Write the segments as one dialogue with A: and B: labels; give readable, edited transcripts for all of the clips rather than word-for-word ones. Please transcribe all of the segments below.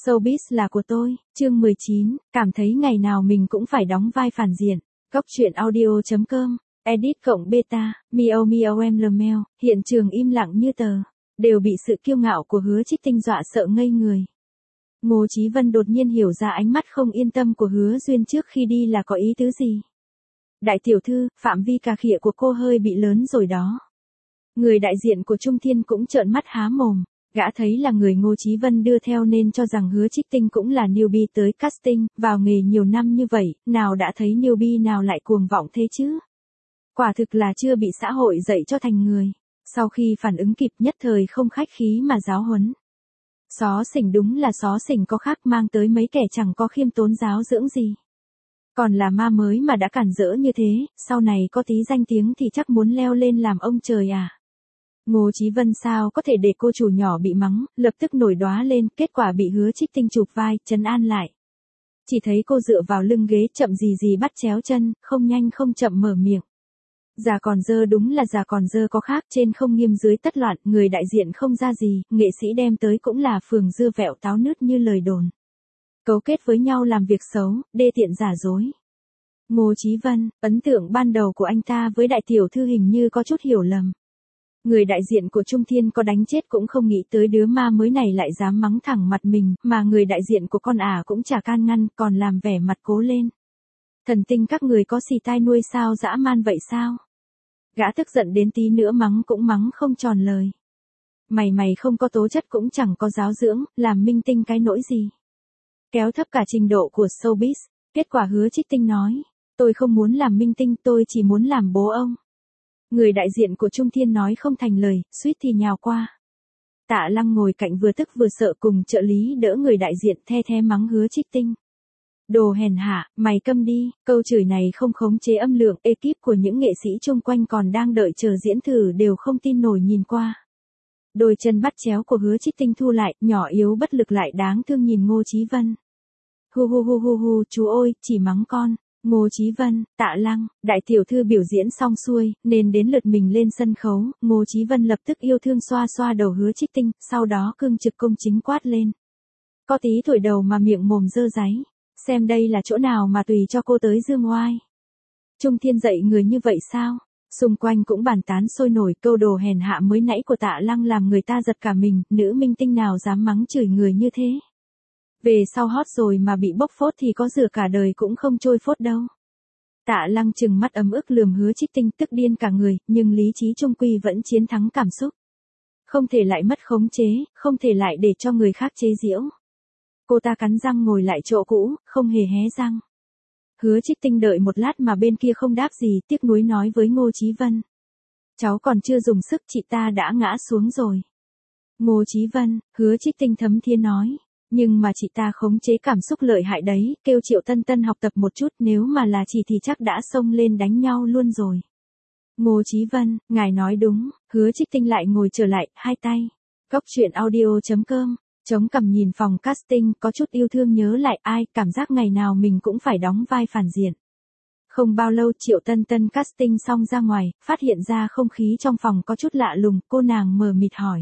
A: Showbiz là của tôi, chương 19, cảm thấy ngày nào mình cũng phải đóng vai phản diện. Góc truyện audio.com, edit cộng beta, miao miao em lmeo, hiện trường im lặng như tờ, đều bị sự kiêu ngạo của Hứa Trích Tinh dọa sợ ngây người. Ngô Chí Vân đột nhiên hiểu ra ánh mắt không yên tâm của Hứa Duyên trước khi đi là có ý tứ gì. Đại tiểu thư, phạm vi cà khịa của cô hơi bị lớn rồi đó. Người đại diện của Trung Thiên cũng trợn mắt há mồm. Gã thấy là người Ngô Chí Vân đưa theo nên cho rằng Hứa Trích Tinh cũng là newbie tới casting, vào nghề nhiều năm như vậy, nào đã thấy newbie nào lại cuồng vọng thế chứ. Quả thực là chưa bị xã hội dạy cho thành người. Sau khi phản ứng kịp nhất thời không khách khí mà giáo huấn. Xó xỉnh đúng là xó xỉnh có khác mang tới mấy kẻ chẳng có khiêm tốn giáo dưỡng gì. Còn là ma mới mà đã cản rỡ như thế, sau này có tí danh tiếng thì chắc muốn leo lên làm ông trời à. Ngô Chí Vân sao có thể để cô chủ nhỏ bị mắng, lập tức nổi đoá lên, kết quả bị Hứa Trích Tinh chụp vai, trấn an lại. Chỉ thấy cô dựa vào lưng ghế chậm gì bắt chéo chân, không nhanh không chậm mở miệng. Già còn dơ đúng là già còn dơ có khác, trên không nghiêm dưới tất loạn, người đại diện không ra gì, nghệ sĩ đem tới cũng là phường dưa vẹo táo nứt như lời đồn. Cấu kết với nhau làm việc xấu, đê tiện giả dối. Ngô Chí Vân, ấn tượng ban đầu của anh ta với đại tiểu thư hình như có chút hiểu lầm. Người đại diện của Trung Thiên có đánh chết cũng không nghĩ tới đứa ma mới này lại dám mắng thẳng mặt mình, mà người đại diện của con ả cũng chả can ngăn, còn làm vẻ mặt cố lên. Thần tinh các người có xì tai nuôi sao dã man vậy sao? Gã tức giận đến tí nữa mắng cũng mắng không tròn lời. Mày không có tố chất cũng chẳng có giáo dưỡng, làm minh tinh cái nỗi gì. Kéo thấp cả trình độ của showbiz, kết quả Hứa Trích Tinh nói, tôi không muốn làm minh tinh, tôi chỉ muốn làm bố ông. Người đại diện của Trung Thiên nói không thành lời, suýt thì nhào qua. Tạ Lăng ngồi cạnh vừa tức vừa sợ cùng trợ lý đỡ người đại diện the mắng Hứa Trích Tinh. Đồ hèn hạ, mày câm đi, câu chửi này không khống chế âm lượng, ekip của những nghệ sĩ chung quanh còn đang đợi chờ diễn thử đều không tin nổi nhìn qua. Đôi chân bắt chéo của Hứa Trích Tinh thu lại, nhỏ yếu bất lực lại đáng thương nhìn Ngô Chí Vân. Hu, chú ơi, chỉ mắng con. Ngô Chí Vân, Tạ Lăng, đại tiểu thư biểu diễn xong xuôi, nên đến lượt mình lên sân khấu, Ngô Chí Vân lập tức yêu thương xoa xoa đầu Hứa Trích Tinh, sau đó cương trực công chính quát lên. Có tí thổi đầu mà miệng mồm dơ dáy, xem đây là chỗ nào mà tùy cho cô tới dương oai. Trung Thiên dạy người như vậy sao? Xung quanh cũng bàn tán sôi nổi, câu đồ hèn hạ mới nãy của Tạ Lăng làm người ta giật cả mình, nữ minh tinh nào dám mắng chửi người như thế. Về sau hot rồi mà bị bốc phốt thì có rửa cả đời cũng không trôi phốt đâu. Tạ Lăng trừng mắt ấm ức lườm Hứa Trích Tinh tức điên cả người, nhưng lý trí trung quy vẫn chiến thắng cảm xúc. Không thể lại mất khống chế, không thể lại để cho người khác chế giễu. Cô ta cắn răng ngồi lại chỗ cũ, không hề hé răng. Hứa Trích Tinh đợi một lát mà bên kia không đáp gì, tiếc nuối nói với Ngô Chí Vân. Cháu còn chưa dùng sức chị ta đã ngã xuống rồi. Ngô Chí Vân, Hứa Trích Tinh thấm thía nói. Nhưng mà chị ta khống chế cảm xúc lợi hại đấy, kêu Triệu Tân Tân học tập một chút, nếu mà là chị thì chắc đã xông lên đánh nhau luôn rồi. Ngô Chí Vân, ngài nói đúng, Hứa Trích Tinh lại ngồi trở lại, hai tay. Góc truyện audio.com, chống cằm nhìn phòng casting, có chút yêu thương nhớ lại ai, cảm giác ngày nào mình cũng phải đóng vai phản diện. Không bao lâu Triệu Tân Tân casting xong ra ngoài, phát hiện ra không khí trong phòng có chút lạ lùng, cô nàng mờ mịt hỏi.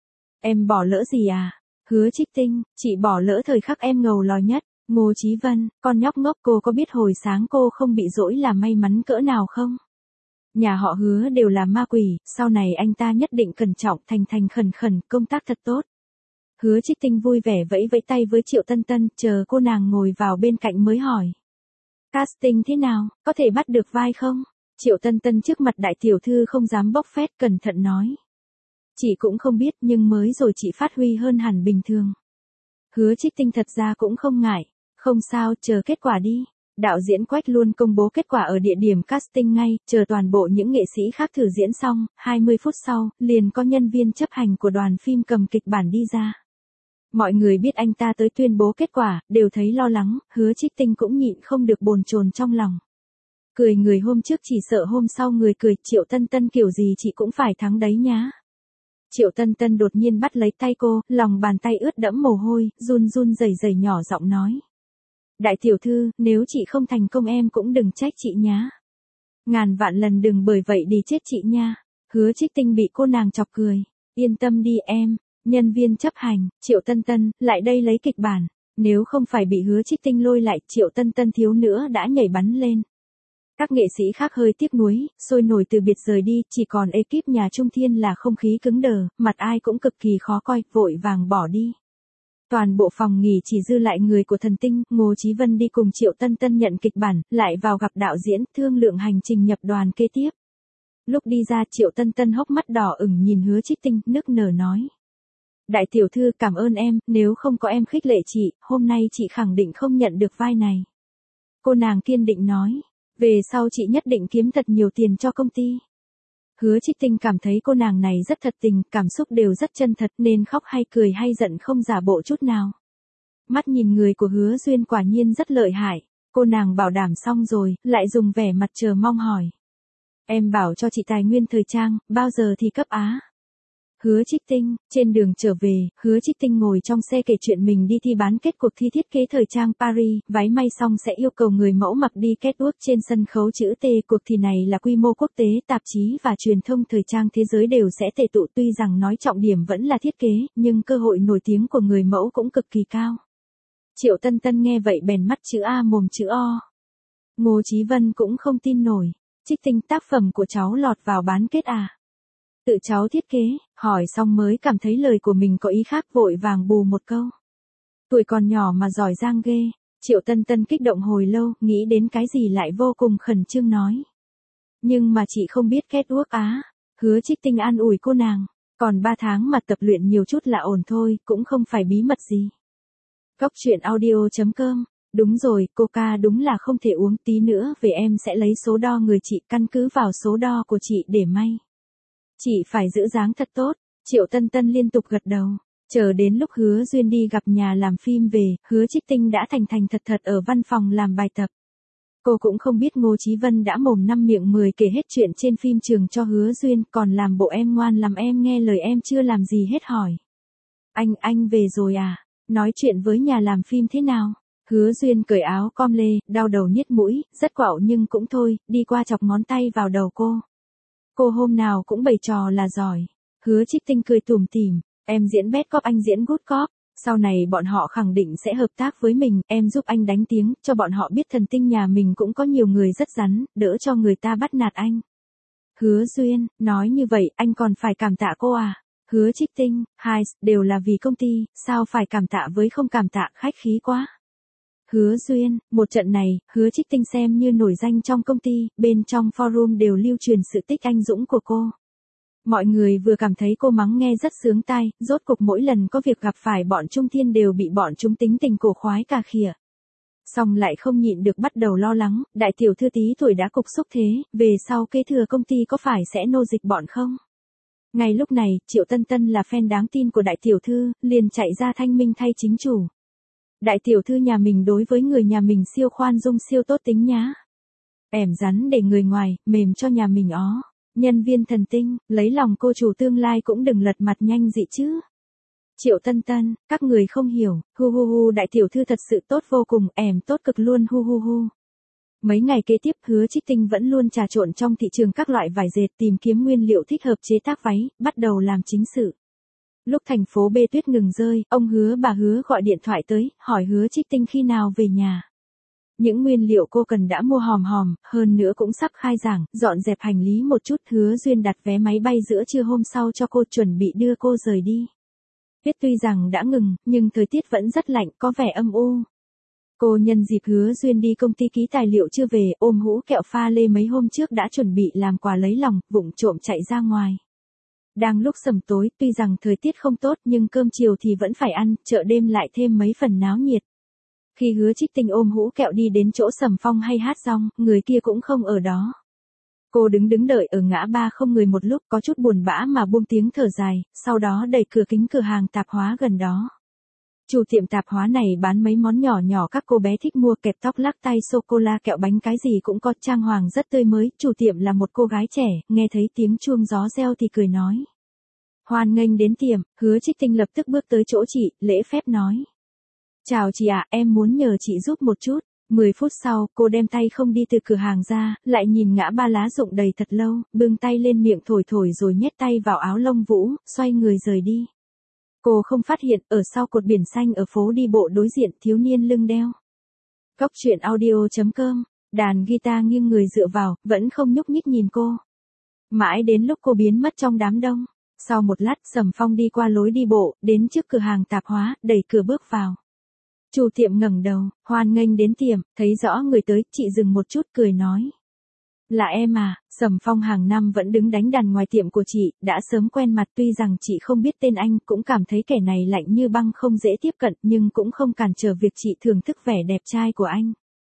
A: Em bỏ lỡ gì à? Hứa Trích Tinh, chị bỏ lỡ thời khắc em ngầu lòi nhất. Ngô Chí Vân, con nhóc ngốc, cô có biết hồi sáng cô không bị dỗi là may mắn cỡ nào không? Nhà họ Hứa đều là ma quỷ, sau này anh ta nhất định cẩn trọng thành khẩn, công tác thật tốt. Hứa Trích Tinh vui vẻ vẫy tay với Triệu Tân Tân, chờ cô nàng ngồi vào bên cạnh mới hỏi. Casting thế nào, có thể bắt được vai không? Triệu Tân Tân trước mặt đại tiểu thư không dám bốc phét, cẩn thận nói. Chị cũng không biết nhưng mới rồi chị phát huy hơn hẳn bình thường. Hứa Trích Tinh thật ra cũng không ngại. Không sao, chờ kết quả đi. Đạo diễn Quách luôn công bố kết quả ở địa điểm casting ngay, chờ toàn bộ những nghệ sĩ khác thử diễn xong, 20 phút sau, liền có nhân viên chấp hành của đoàn phim cầm kịch bản đi ra. Mọi người biết anh ta tới tuyên bố kết quả, đều thấy lo lắng, Hứa Trích Tinh cũng nhịn không được bồn chồn trong lòng. Cười người hôm trước chỉ sợ hôm sau người cười, Triệu Tân Tân kiểu gì chị cũng phải thắng đấy nhá. Triệu Tân Tân đột nhiên bắt lấy tay cô, lòng bàn tay ướt đẫm mồ hôi, run rẩy nhỏ giọng nói. Đại tiểu thư, nếu chị không thành công em cũng đừng trách chị nhá. Ngàn vạn lần đừng bởi vậy đi chết chị nha. Hứa Trích Tinh bị cô nàng chọc cười. Yên tâm đi em, nhân viên chấp hành, Triệu Tân Tân, lại đây lấy kịch bản. Nếu không phải bị Hứa Trích Tinh lôi lại, Triệu Tân Tân thiếu nữa đã nhảy bắn lên. Các nghệ sĩ khác hơi tiếc nuối, sôi nổi từ biệt rời đi, chỉ còn ekip nhà Trung Thiên là không khí cứng đờ, mặt ai cũng cực kỳ khó coi, vội vàng bỏ đi. Toàn bộ phòng nghỉ chỉ dư lại người của Thần Tinh, Ngô Chí Vân đi cùng Triệu Tân Tân nhận kịch bản, lại vào gặp đạo diễn, thương lượng hành trình nhập đoàn kế tiếp. Lúc đi ra, Triệu Tân Tân hốc mắt đỏ ửng nhìn Hứa Trích Tinh, nức nở nói. Đại tiểu thư, cảm ơn em, nếu không có em khích lệ chị, hôm nay chị khẳng định không nhận được vai này. Cô nàng kiên định nói. Về sau chị nhất định kiếm thật nhiều tiền cho công ty. Hứa Trích Tinh cảm thấy cô nàng này rất thật tình, cảm xúc đều rất chân thật nên khóc hay cười hay giận không giả bộ chút nào. Mắt nhìn người của Hứa Duyên quả nhiên rất lợi hại. Cô nàng bảo đảm xong rồi, lại dùng vẻ mặt chờ mong hỏi. Em bảo cho chị tài nguyên thời trang, bao giờ thì cấp á? Hứa Trích Tinh, trên đường trở về, Hứa Trích Tinh ngồi trong xe kể chuyện mình đi thi bán kết cuộc thi thiết kế thời trang Paris, váy may xong sẽ yêu cầu người mẫu mặc đi catwalk trên sân khấu chữ T. Cuộc thi này là quy mô quốc tế, tạp chí và truyền thông thời trang thế giới đều sẽ tề tụ, tuy rằng nói trọng điểm vẫn là thiết kế, nhưng cơ hội nổi tiếng của người mẫu cũng cực kỳ cao. Triệu Tân Tân nghe vậy bèn mắt chữ A mồm chữ O. Ngô Chí Vân cũng không tin nổi. Trích Tinh, tác phẩm của cháu lọt vào bán kết à? Tự cháu thiết kế, hỏi xong mới cảm thấy lời của mình có ý khác, vội vàng bù một câu. Tuổi còn nhỏ mà giỏi giang ghê. Triệu Tân Tân kích động hồi lâu, nghĩ đến cái gì lại vô cùng khẩn trương nói. Nhưng mà chị không biết catwalk á. Hứa Trích Tinh an ủi cô nàng. Còn 3 tháng mà tập luyện nhiều chút là ổn thôi, cũng không phải bí mật gì. Góc truyện audio.com. Đúng rồi, Coca đúng là không thể uống, tí nữa về em sẽ lấy số đo người chị, căn cứ vào số đo của chị để may. Chị phải giữ dáng thật tốt. Triệu Tân Tân liên tục gật đầu. Chờ đến lúc Hứa Duyên đi gặp nhà làm phim về, Hứa Trích Tinh đã thành thành thật thật ở văn phòng làm bài tập. Cô cũng không biết Ngô Chí Vân đã mồm năm miệng 10 kể hết chuyện trên phim trường cho Hứa Duyên, còn làm bộ em ngoan làm em nghe lời em chưa làm gì hết hỏi. Anh về rồi à? Nói chuyện với nhà làm phim thế nào? Hứa Duyên cởi áo com lê, đau đầu niết mũi, rất quạo nhưng cũng thôi, đi qua chọc ngón tay vào đầu cô. Cô hôm nào cũng bày trò là giỏi. Hứa Trích Tinh cười tủm tỉm, em diễn bad cop anh diễn good cop, sau này bọn họ khẳng định sẽ hợp tác với mình, em giúp anh đánh tiếng, cho bọn họ biết Thần Tinh nhà mình cũng có nhiều người rất rắn, đỡ cho người ta bắt nạt anh. Hứa Duyên, nói như vậy anh còn phải cảm tạ cô à? Hứa Trích Tinh, hai, đều là vì công ty, sao phải cảm tạ với không cảm tạ, khách khí quá. Hứa Duyên, một trận này, Hứa Trích Tinh xem như nổi danh trong công ty, bên trong forum đều lưu truyền sự tích anh dũng của cô. Mọi người vừa cảm thấy cô mắng nghe rất sướng tai, rốt cục mỗi lần có việc gặp phải bọn Trung Thiên đều bị bọn chúng tính tình cổ khoái cà khịa. Xong lại không nhịn được bắt đầu lo lắng, đại tiểu thư tí tuổi đã cục xúc thế, về sau kế thừa công ty có phải sẽ nô dịch bọn không? Ngay lúc này, Triệu Tân Tân là fan đáng tin của đại tiểu thư, liền chạy ra thanh minh thay chính chủ. Đại tiểu thư nhà mình đối với người nhà mình siêu khoan dung siêu tốt tính nhá. Ẻm rắn để người ngoài, mềm cho nhà mình ó. Nhân viên Thần Tinh, lấy lòng cô chủ tương lai cũng đừng lật mặt nhanh dị chứ. Triệu Tân Tân, các người không hiểu, hu hu hu đại tiểu thư thật sự tốt vô cùng, ẻm tốt cực luôn hu hu hu. Mấy ngày kế tiếp Hứa Trích Tinh vẫn luôn trà trộn trong thị trường các loại vải dệt tìm kiếm nguyên liệu thích hợp chế tác váy, bắt đầu làm chính sự. Lúc thành phố B tuyết ngừng rơi, ông Hứa bà Hứa gọi điện thoại tới, hỏi Hứa Trích Tinh khi nào về nhà. Những nguyên liệu cô cần đã mua hòm hòm, hơn nữa cũng sắp khai giảng, dọn dẹp hành lý một chút. Hứa Duyên đặt vé máy bay giữa trưa hôm sau cho cô, chuẩn bị đưa cô rời đi. Tuyết tuy rằng đã ngừng, nhưng thời tiết vẫn rất lạnh, có vẻ âm u. Cô nhân dịp Hứa Duyên đi công ty ký tài liệu chưa về, ôm hũ kẹo pha lê mấy hôm trước đã chuẩn bị làm quà lấy lòng, vụng trộm chạy ra ngoài. Đang lúc sầm tối, tuy rằng thời tiết không tốt nhưng cơm chiều thì vẫn phải ăn, chợ đêm lại thêm mấy phần náo nhiệt. Khi Hứa Trích Tinh ôm hũ kẹo đi đến chỗ Sầm Phong hay hát rong, người kia cũng không ở đó. Cô đứng đợi ở ngã ba không người một lúc, có chút buồn bã mà buông tiếng thở dài, sau đó đẩy cửa kính cửa hàng tạp hóa gần đó. Chủ tiệm tạp hóa này bán mấy món nhỏ nhỏ các cô bé thích mua, kẹp tóc, lắc tay, sô-cô-la, kẹo bánh cái gì cũng có, trang hoàng rất tươi mới. Chủ tiệm là một cô gái trẻ, nghe thấy tiếng chuông gió reo thì cười nói. Hoan nghênh đến tiệm. Hứa Trích Tinh lập tức bước tới chỗ chị, lễ phép nói. Chào chị ạ, em muốn nhờ chị giúp một chút. 10 phút sau, cô đem tay không đi từ cửa hàng ra, lại nhìn ngã ba lá rụng đầy thật lâu, bưng tay lên miệng thổi thổi rồi nhét tay vào áo lông vũ, xoay người rời đi. Cô không phát hiện, ở sau cột biển xanh ở phố đi bộ đối diện thiếu niên lưng đeo. Cốc truyện audio.com, đàn guitar nghiêng người dựa vào, vẫn không nhúc nhích nhìn cô. Mãi đến lúc cô biến mất trong đám đông. Sau một lát Sầm Phong đi qua lối đi bộ, đến trước cửa hàng tạp hóa, đẩy cửa bước vào. Chủ tiệm ngẩng đầu, hoan nghênh đến tiệm, thấy rõ người tới, chị dừng một chút cười nói. Là em à, Sầm Phong hàng năm vẫn đứng đánh đàn ngoài tiệm của chị, đã sớm quen mặt tuy rằng chị không biết tên anh, cũng cảm thấy kẻ này lạnh như băng không dễ tiếp cận nhưng cũng không cản trở việc chị thưởng thức vẻ đẹp trai của anh.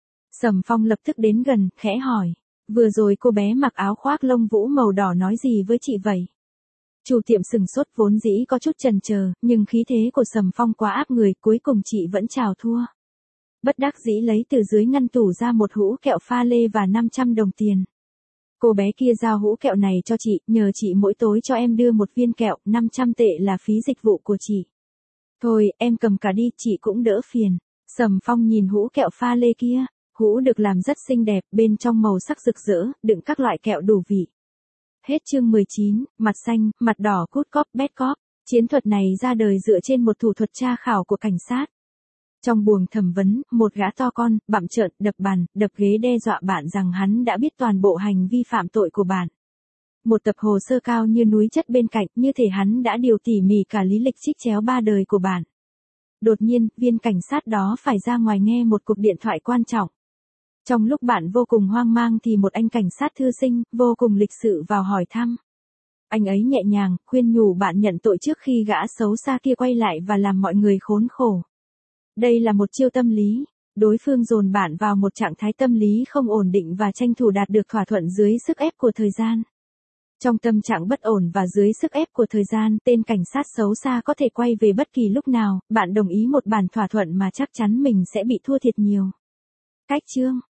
A: Sầm Phong lập tức đến gần, khẽ hỏi, vừa rồi cô bé mặc áo khoác lông vũ màu đỏ nói gì với chị vậy? Chủ tiệm sừng sốt vốn dĩ có chút chần chờ, nhưng khí thế của Sầm Phong quá áp người, cuối cùng chị vẫn chào thua. Bất đắc dĩ lấy từ dưới ngăn tủ ra một hũ kẹo pha lê và 500 đồng tiền. Cô bé kia giao hũ kẹo này cho chị, nhờ chị mỗi tối cho em đưa một viên kẹo, 500 tệ là phí dịch vụ của chị. Thôi, em cầm cả đi, chị cũng đỡ phiền. Sầm Phong nhìn hũ kẹo pha lê kia, hũ được làm rất xinh đẹp, bên trong màu sắc rực rỡ, đựng các loại kẹo đủ vị. Hết chương 19, mặt xanh, mặt đỏ good cop bad cop. Chiến thuật này ra đời dựa trên một thủ thuật tra khảo của cảnh sát. Trong buồng thẩm vấn, một gã to con, bặm trợn, đập bàn, đập ghế đe dọa bạn rằng hắn đã biết toàn bộ hành vi phạm tội của bạn. Một tập hồ sơ cao như núi chất bên cạnh, như thể hắn đã điều tỉ mỉ cả lý lịch trích chéo 3 đời của bạn. Đột nhiên, viên cảnh sát đó phải ra ngoài nghe một cuộc điện thoại quan trọng. Trong lúc bạn vô cùng hoang mang thì một anh cảnh sát thư sinh, vô cùng lịch sự vào hỏi thăm. Anh ấy nhẹ nhàng, khuyên nhủ bạn nhận tội trước khi gã xấu xa kia quay lại và làm mọi người khốn khổ. Đây là một chiêu tâm lý, đối phương dồn bạn vào một trạng thái tâm lý không ổn định và tranh thủ đạt được thỏa thuận dưới sức ép của thời gian. Trong tâm trạng bất ổn và dưới sức ép của thời gian, tên cảnh sát xấu xa có thể quay về bất kỳ lúc nào, bạn đồng ý một bản thỏa thuận mà chắc chắn mình sẽ bị thua thiệt nhiều. Cách chương